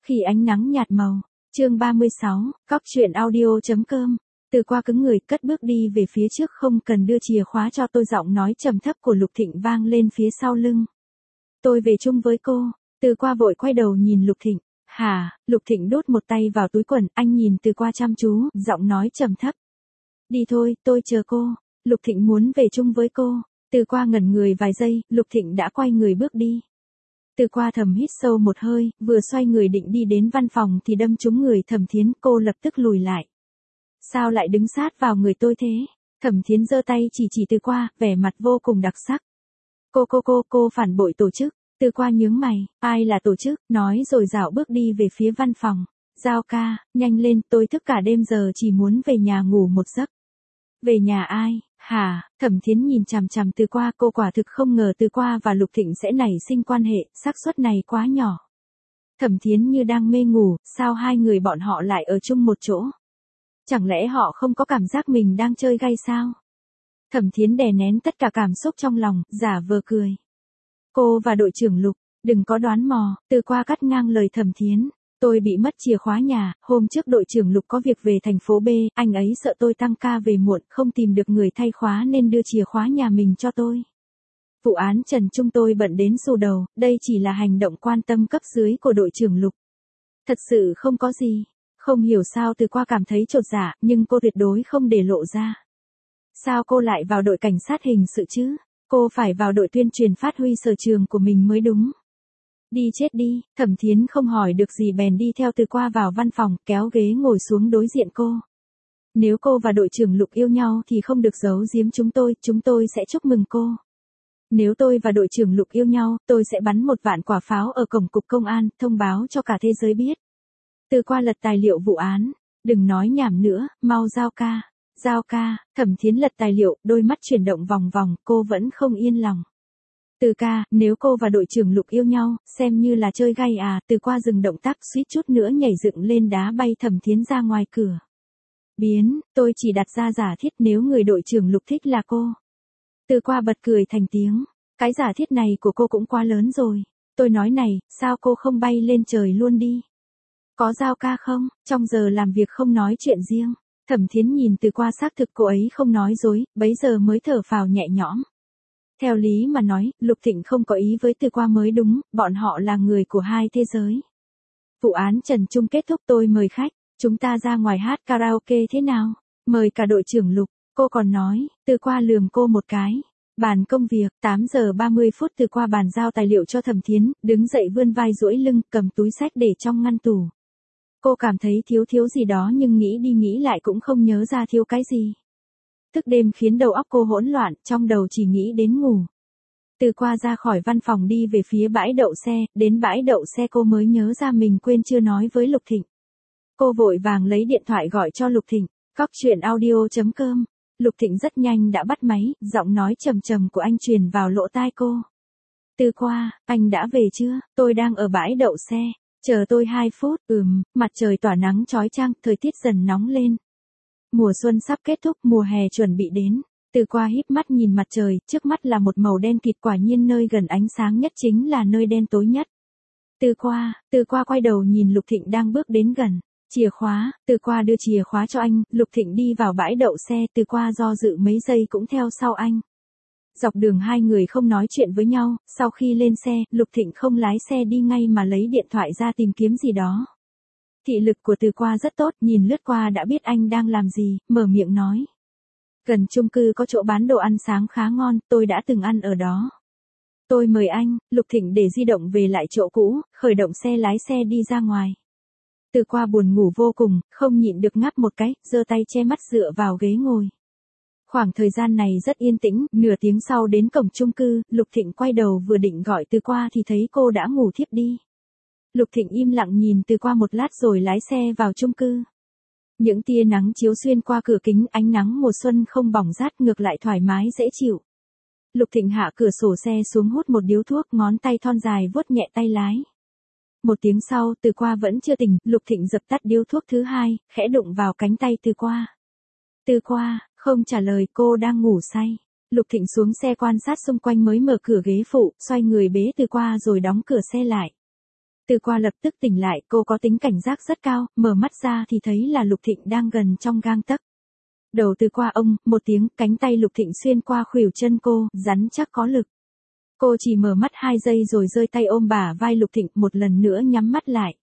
Khi ánh nắng nhạt màu, chương 36, cóc truyện audio.com. Từ qua cứng người cất bước đi về phía trước, không cần đưa chìa khóa cho tôi, giọng nói trầm thấp của Lục Thịnh vang lên phía sau lưng. Tôi về chung với cô. Từ qua vội quay đầu nhìn Lục Thịnh. Hả? Lục Thịnh đút một tay vào túi quần, anh nhìn Từ qua chăm chú, giọng nói trầm thấp. Đi thôi, tôi chờ cô. Lục Thịnh muốn về chung với cô. Từ qua ngẩn người vài giây, Lục Thịnh đã quay người bước đi. Từ qua thầm hít sâu một hơi, vừa xoay người định đi đến văn phòng thì đâm trúng người Thẩm Thiến, cô lập tức lùi lại. Sao lại đứng sát vào người tôi thế? Thẩm Thiến giơ tay chỉ Từ qua, vẻ mặt vô cùng đặc sắc. Cô phản bội tổ chức. Từ qua nhướng mày, ai là tổ chức? Nói rồi dạo bước đi về phía văn phòng. Giao ca, nhanh lên, tôi thức cả đêm giờ chỉ muốn về nhà ngủ một giấc. Về nhà ai? Hả? Thẩm Thiến nhìn chằm chằm Từ qua, cô quả thực không ngờ Từ qua và Lục Thịnh sẽ nảy sinh quan hệ, xác suất này quá nhỏ. Thẩm Thiến như đang mê ngủ, sao hai người bọn họ lại ở chung một chỗ? Chẳng lẽ họ không có cảm giác mình đang chơi gay sao? Thẩm Thiến đè nén tất cả cảm xúc trong lòng, giả vờ cười. Cô và đội trưởng Lục, đừng có đoán mò. Từ qua cắt ngang lời Thẩm Thiến. Tôi bị mất chìa khóa nhà, hôm trước đội trưởng Lục có việc về thành phố B, anh ấy sợ tôi tăng ca về muộn, không tìm được người thay khóa nên đưa chìa khóa nhà mình cho tôi. Vụ án Trần Trung tôi bận đến xù đầu, đây chỉ là hành động quan tâm cấp dưới của đội trưởng Lục. Thật sự không có gì. Không hiểu sao Từ qua cảm thấy chột dạ, nhưng cô tuyệt đối không để lộ ra. Sao cô lại vào đội cảnh sát hình sự chứ? Cô phải vào đội tuyên truyền phát huy sở trường của mình mới đúng. Đi chết đi. Thẩm Thiến không hỏi được gì bèn đi theo Từ qua vào văn phòng, kéo ghế ngồi xuống đối diện cô. Nếu cô và đội trưởng Lục yêu nhau thì không được giấu giếm chúng tôi sẽ chúc mừng cô. Nếu tôi và đội trưởng Lục yêu nhau, tôi sẽ bắn 1 vạn quả pháo ở cổng cục công an, thông báo cho cả thế giới biết. Từ qua lật tài liệu vụ án. Đừng nói nhảm nữa, mau giao ca. Giao ca. Thẩm Thiến lật tài liệu, đôi mắt chuyển động vòng vòng, cô vẫn không yên lòng. Từ ca, nếu cô và đội trưởng Lục yêu nhau, xem như là chơi gay à? Từ qua dừng động tác, suýt chút nữa nhảy dựng lên đá bay Thẩm Thiến ra ngoài cửa. Biến, tôi chỉ đặt ra giả thiết nếu người đội trưởng Lục thích là cô. Từ qua bật cười thành tiếng. Cái giả thiết này của cô cũng quá lớn rồi. Tôi nói này, sao cô không bay lên trời luôn đi? Có giao ca không? Trong giờ làm việc không nói chuyện riêng. Thẩm Thiến nhìn Từ qua, xác thực cô ấy không nói dối, bấy giờ mới thở phào nhẹ nhõm. Theo lý mà nói, Lục Thịnh không có ý với Từ qua mới đúng, bọn họ là người của hai thế giới. Vụ án Trần Trung kết thúc, tôi mời khách, chúng ta ra ngoài hát karaoke thế nào? Mời cả đội trưởng Lục, cô còn nói. Từ qua lườm cô một cái. Bàn công việc, 8 giờ 30 phút Từ qua bàn giao tài liệu cho Thẩm Thiến, đứng dậy vươn vai duỗi lưng, cầm túi xách để trong ngăn tủ. Cô cảm thấy thiếu gì đó nhưng nghĩ đi nghĩ lại cũng không nhớ ra thiếu cái gì. Thức đêm khiến đầu óc cô hỗn loạn, trong đầu chỉ nghĩ đến ngủ. Từ qua ra khỏi văn phòng đi về phía bãi đậu xe, đến bãi đậu xe cô mới nhớ ra mình quên chưa nói với Lục Thịnh. Cô vội vàng lấy điện thoại gọi cho Lục Thịnh. Cóc truyện audio.com. Lục Thịnh rất nhanh đã bắt máy, giọng nói trầm trầm của anh truyền vào lỗ tai cô. Từ qua, anh đã về chưa? Tôi đang ở bãi đậu xe. Chờ tôi 2 phút. Mặt trời tỏa nắng chói chang, thời tiết dần nóng lên. Mùa xuân sắp kết thúc, mùa hè chuẩn bị đến. Từ qua híp mắt nhìn mặt trời, trước mắt là một màu đen kịt, quả nhiên nơi gần ánh sáng nhất chính là nơi đen tối nhất. Từ qua quay đầu nhìn Lục Thịnh đang bước đến gần. Chìa khóa. Từ qua đưa chìa khóa cho anh, Lục Thịnh đi vào bãi đậu xe, Từ qua do dự mấy giây cũng theo sau anh. Dọc đường hai người không nói chuyện với nhau, sau khi lên xe, Lục Thịnh không lái xe đi ngay mà lấy điện thoại ra tìm kiếm gì đó. Thị lực của Từ qua rất tốt, nhìn lướt qua đã biết anh đang làm gì, mở miệng nói. Gần chung cư có chỗ bán đồ ăn sáng khá ngon, tôi đã từng ăn ở đó. Tôi mời anh. Lục Thịnh để di động về lại chỗ cũ, khởi động xe lái xe đi ra ngoài. Từ qua buồn ngủ vô cùng, không nhịn được ngáp một cái, giơ tay che mắt dựa vào ghế ngồi. Khoảng thời gian này rất yên tĩnh, nửa tiếng sau đến cổng chung cư, Lục Thịnh quay đầu vừa định gọi Từ qua thì thấy cô đã ngủ thiếp đi. Lục Thịnh im lặng nhìn Từ qua một lát rồi lái xe vào chung cư. Những tia nắng chiếu xuyên qua cửa kính, ánh nắng mùa xuân không bỏng rát, ngược lại thoải mái dễ chịu. Lục Thịnh hạ cửa sổ xe xuống hút một điếu thuốc, ngón tay thon dài vuốt nhẹ tay lái. Một tiếng sau, Từ qua vẫn chưa tỉnh, Lục Thịnh dập tắt điếu thuốc thứ hai, khẽ đụng vào cánh tay Từ qua. Từ qua, không trả lời, cô đang ngủ say. Lục Thịnh xuống xe quan sát xung quanh mới mở cửa ghế phụ, xoay người bế Từ qua rồi đóng cửa xe lại. Từ qua lập tức tỉnh lại, cô có tính cảnh giác rất cao, mở mắt ra thì thấy là Lục Thịnh đang gần trong gang tấc. Đầu từ qua ông, một tiếng, cánh tay Lục Thịnh xuyên qua khuỷu chân cô, rắn chắc có lực. Cô chỉ mở mắt 2 giây rồi giơ tay ôm bả vai Lục Thịnh, một lần nữa nhắm mắt lại.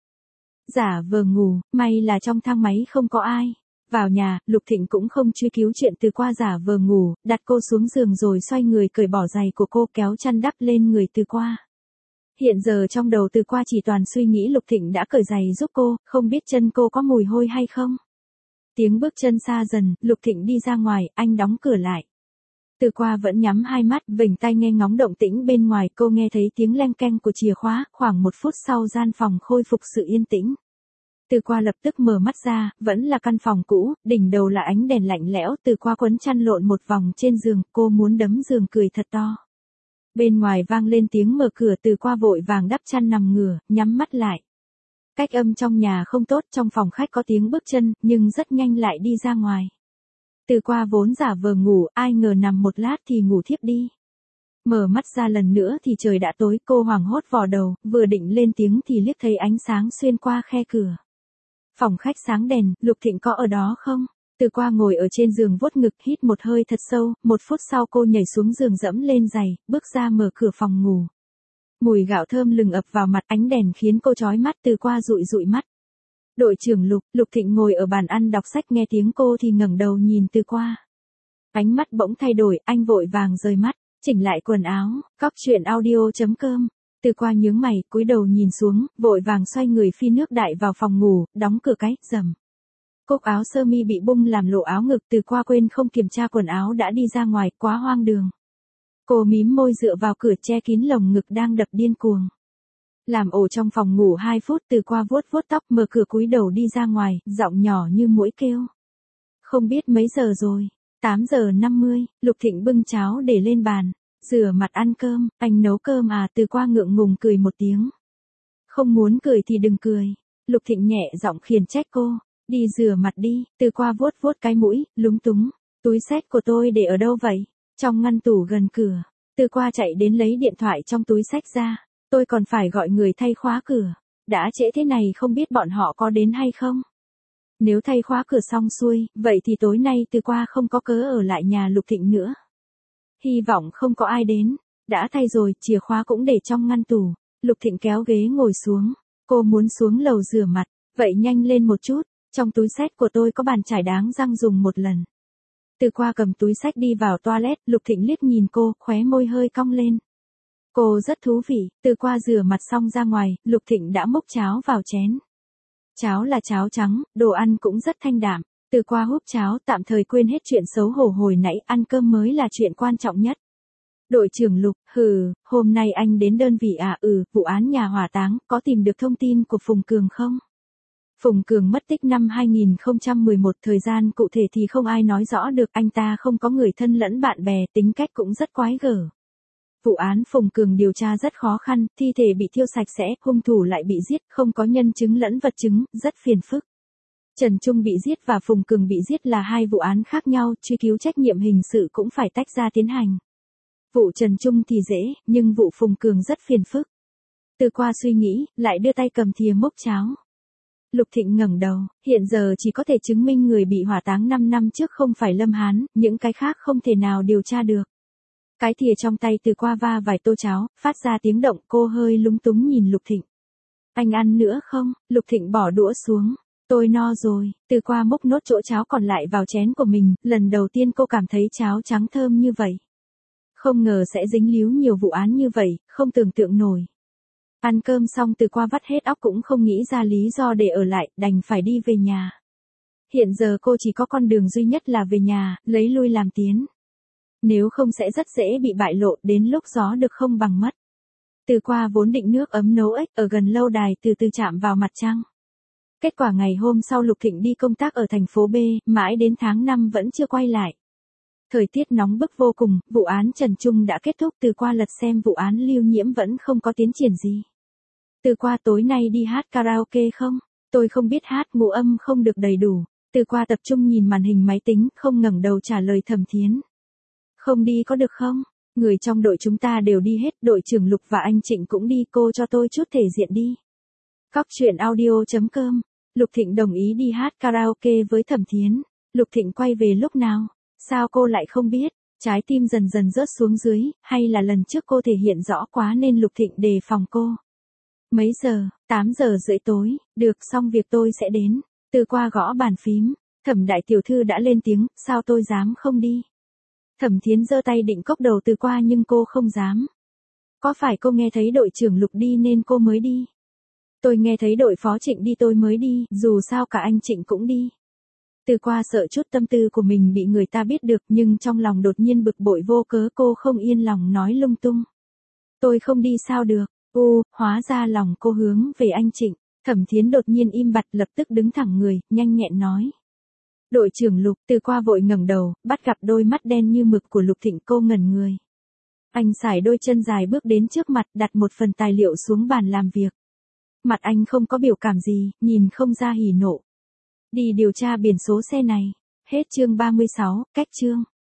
Giả vờ ngủ, may là trong thang máy không có ai. Vào nhà, Lục Thịnh cũng không truy cứu chuyện từ qua giả vờ ngủ, đặt cô xuống giường rồi xoay người cởi bỏ giày của cô, kéo chăn đắp lên người từ qua. Hiện giờ trong đầu từ qua chỉ toàn suy nghĩ Lục Thịnh đã cởi giày giúp cô, không biết chân cô có mùi hôi hay không. Tiếng bước chân xa dần, Lục Thịnh đi ra ngoài, anh đóng cửa lại. Từ qua vẫn nhắm 2 mắt, vểnh tai nghe ngóng động tĩnh bên ngoài, cô nghe thấy tiếng leng keng của chìa khóa, khoảng 1 phút sau gian phòng khôi phục sự yên tĩnh. Từ qua lập tức mở mắt ra, vẫn là căn phòng cũ, đỉnh đầu là ánh đèn lạnh lẽo, từ qua quấn chăn lộn một vòng trên giường, cô muốn đấm giường cười thật to. Bên ngoài vang lên tiếng mở cửa, từ qua vội vàng đắp chăn nằm ngửa, nhắm mắt lại. Cách âm trong nhà không tốt, trong phòng khách có tiếng bước chân, nhưng rất nhanh lại đi ra ngoài. Từ qua vốn giả vờ ngủ, ai ngờ nằm một lát thì ngủ thiếp đi. Mở mắt ra lần nữa thì trời đã tối, cô hoảng hốt vò đầu, vừa định lên tiếng thì liếc thấy ánh sáng xuyên qua khe cửa. Phòng khách sáng đèn, Lục Thịnh có ở đó không? Từ qua ngồi ở trên giường vuốt ngực, hít một hơi thật sâu, 1 phút sau cô nhảy xuống giường dẫm lên giày, bước ra mở cửa phòng ngủ. Mùi gạo thơm lừng ập vào mặt, ánh đèn khiến cô chói mắt, từ qua dụi dụi mắt. Đội trưởng Lục, Lục Thịnh ngồi ở bàn ăn đọc sách, nghe tiếng cô thì ngẩng đầu nhìn từ qua. Ánh mắt bỗng thay đổi, anh vội vàng rời mắt, chỉnh lại quần áo, cóc truyện audio.com. Từ qua nhướng mày, cúi đầu nhìn xuống, vội vàng xoay người phi nước đại vào phòng ngủ, đóng cửa cái, rầm. Cúc áo sơ mi bị bung làm lộ áo ngực, từ qua quên không kiểm tra quần áo đã đi ra ngoài, quá hoang đường. Cô mím môi dựa vào cửa che kín lồng ngực đang đập điên cuồng. Làm ổ trong phòng ngủ 2 phút, từ qua vuốt vuốt tóc, mở cửa cúi đầu đi ra ngoài, giọng nhỏ như muỗi kêu. Không biết mấy giờ rồi, 8 giờ 50, Lục Thịnh bưng cháo để lên bàn. Rửa mặt ăn cơm, anh nấu cơm à? Từ qua ngượng ngùng cười một tiếng. Không muốn cười thì đừng cười. Lục Thịnh nhẹ giọng khiển trách cô. Đi rửa mặt đi. Từ qua vuốt vuốt cái mũi, lúng túng. Túi xách của tôi để ở đâu vậy? Trong ngăn tủ gần cửa. Từ qua chạy đến lấy điện thoại trong túi xách ra. Tôi còn phải gọi người thay khóa cửa. Đã trễ thế này không biết bọn họ có đến hay không? Nếu thay khóa cửa xong xuôi, vậy thì tối nay từ qua không có cớ ở lại nhà Lục Thịnh nữa. Hy vọng không có ai đến. Đã thay rồi, chìa khóa cũng để trong ngăn tủ. Lục Thịnh kéo ghế ngồi xuống. Cô muốn xuống lầu rửa mặt. Vậy nhanh lên một chút. Trong túi xách của tôi có bàn chải đáng răng dùng một lần. Từ qua cầm túi xách đi vào toilet. Lục Thịnh liếc nhìn cô, khóe môi hơi cong lên. Cô rất thú vị. Từ qua rửa mặt xong ra ngoài, Lục Thịnh đã múc cháo vào chén. Cháo là cháo trắng, đồ ăn cũng rất thanh đạm. Từ qua húp cháo, tạm thời quên hết chuyện xấu hổ hồi nãy, ăn cơm mới là chuyện quan trọng nhất. Đội trưởng Lục, hôm nay anh đến đơn vị à? Vụ án nhà hỏa táng, có tìm được thông tin của Phùng Cường không? Phùng Cường mất tích năm 2011, thời gian cụ thể thì không ai nói rõ được, anh ta không có người thân lẫn bạn bè, tính cách cũng rất quái gở. Vụ án Phùng Cường điều tra rất khó khăn, thi thể bị thiêu sạch sẽ, hung thủ lại bị giết, không có nhân chứng lẫn vật chứng, rất phiền phức. Trần Trung bị giết và Phùng Cường bị giết là 2 vụ án khác nhau, truy cứu trách nhiệm hình sự cũng phải tách ra tiến hành. Vụ Trần Trung thì dễ, nhưng vụ Phùng Cường rất phiền phức. Từ qua suy nghĩ, lại đưa tay cầm thìa múc cháo. Lục Thịnh ngẩng đầu, hiện giờ chỉ có thể chứng minh người bị hỏa táng 5 năm trước không phải Lâm Hán, những cái khác không thể nào điều tra được. Cái thìa trong tay từ qua va vài tô cháo, phát ra tiếng động, cô hơi lúng túng nhìn Lục Thịnh. Anh ăn nữa không? Lục Thịnh bỏ đũa xuống. Tôi no rồi. Từ qua múc nốt chỗ cháo còn lại vào chén của mình, lần đầu tiên cô cảm thấy cháo trắng thơm như vậy. Không ngờ sẽ dính líu nhiều vụ án như vậy, không tưởng tượng nổi. Ăn cơm xong từ qua vắt hết óc cũng không nghĩ ra lý do để ở lại, đành phải đi về nhà. Hiện giờ cô chỉ có con đường duy nhất là về nhà, lấy lui làm tiến. Nếu không sẽ rất dễ bị bại lộ, đến lúc gió được không bằng mất. Từ qua vốn định nước ấm nấu ếch ở gần lâu đài từ từ chạm vào mặt trăng. Kết quả ngày hôm sau Lục Thịnh đi công tác ở thành phố B, mãi đến tháng 5 vẫn chưa quay lại. Thời tiết nóng bức vô cùng, vụ án Trần Trung đã kết thúc, từ qua lật xem vụ án Lưu Nhiễm vẫn không có tiến triển gì. Từ qua tối nay đi hát karaoke không? Tôi không biết hát, ngũ âm không được đầy đủ. Từ qua tập trung nhìn màn hình máy tính, không ngẩng đầu trả lời Thẩm Thiến. Không đi có được không? Người trong đội chúng ta đều đi hết, đội trưởng Lục và anh Trịnh cũng đi, cô cho tôi chút thể diện đi. Cóc truyện audio.com. Lục Thịnh đồng ý đi hát karaoke với Thẩm Thiến. Lục Thịnh quay về lúc nào? Sao cô lại không biết? Trái tim dần dần rớt xuống dưới, hay là lần trước cô thể hiện rõ quá nên Lục Thịnh đề phòng cô? Mấy giờ? 8 giờ rưỡi tối, được, xong việc tôi sẽ đến. Từ qua gõ bàn phím, Thẩm đại tiểu thư đã lên tiếng, sao tôi dám không đi? Thẩm Thiến giơ tay định cốc đầu Từ qua nhưng cô không dám. Có phải cô nghe thấy đội trưởng Lục đi nên cô mới đi? Tôi nghe thấy đội phó Trịnh đi tôi mới đi, dù sao cả anh Trịnh cũng đi. Từ qua sợ chút tâm tư của mình bị người ta biết được nhưng trong lòng đột nhiên bực bội vô cớ, cô không yên lòng nói lung tung. Tôi không đi sao được? Hóa ra lòng cô hướng về anh Trịnh. Thẩm Thiến đột nhiên im bặt, lập tức đứng thẳng người, nhanh nhẹn nói. Đội trưởng Lục. Từ qua vội ngẩng đầu, bắt gặp đôi mắt đen như mực của Lục Thịnh, cô ngẩn người. Anh sải đôi chân dài bước đến trước mặt, đặt một phần tài liệu xuống bàn làm việc. Mặt anh không có biểu cảm gì, nhìn không ra hỉ nộ. Đi điều tra biển số xe này. Hết chương 36, cách chương.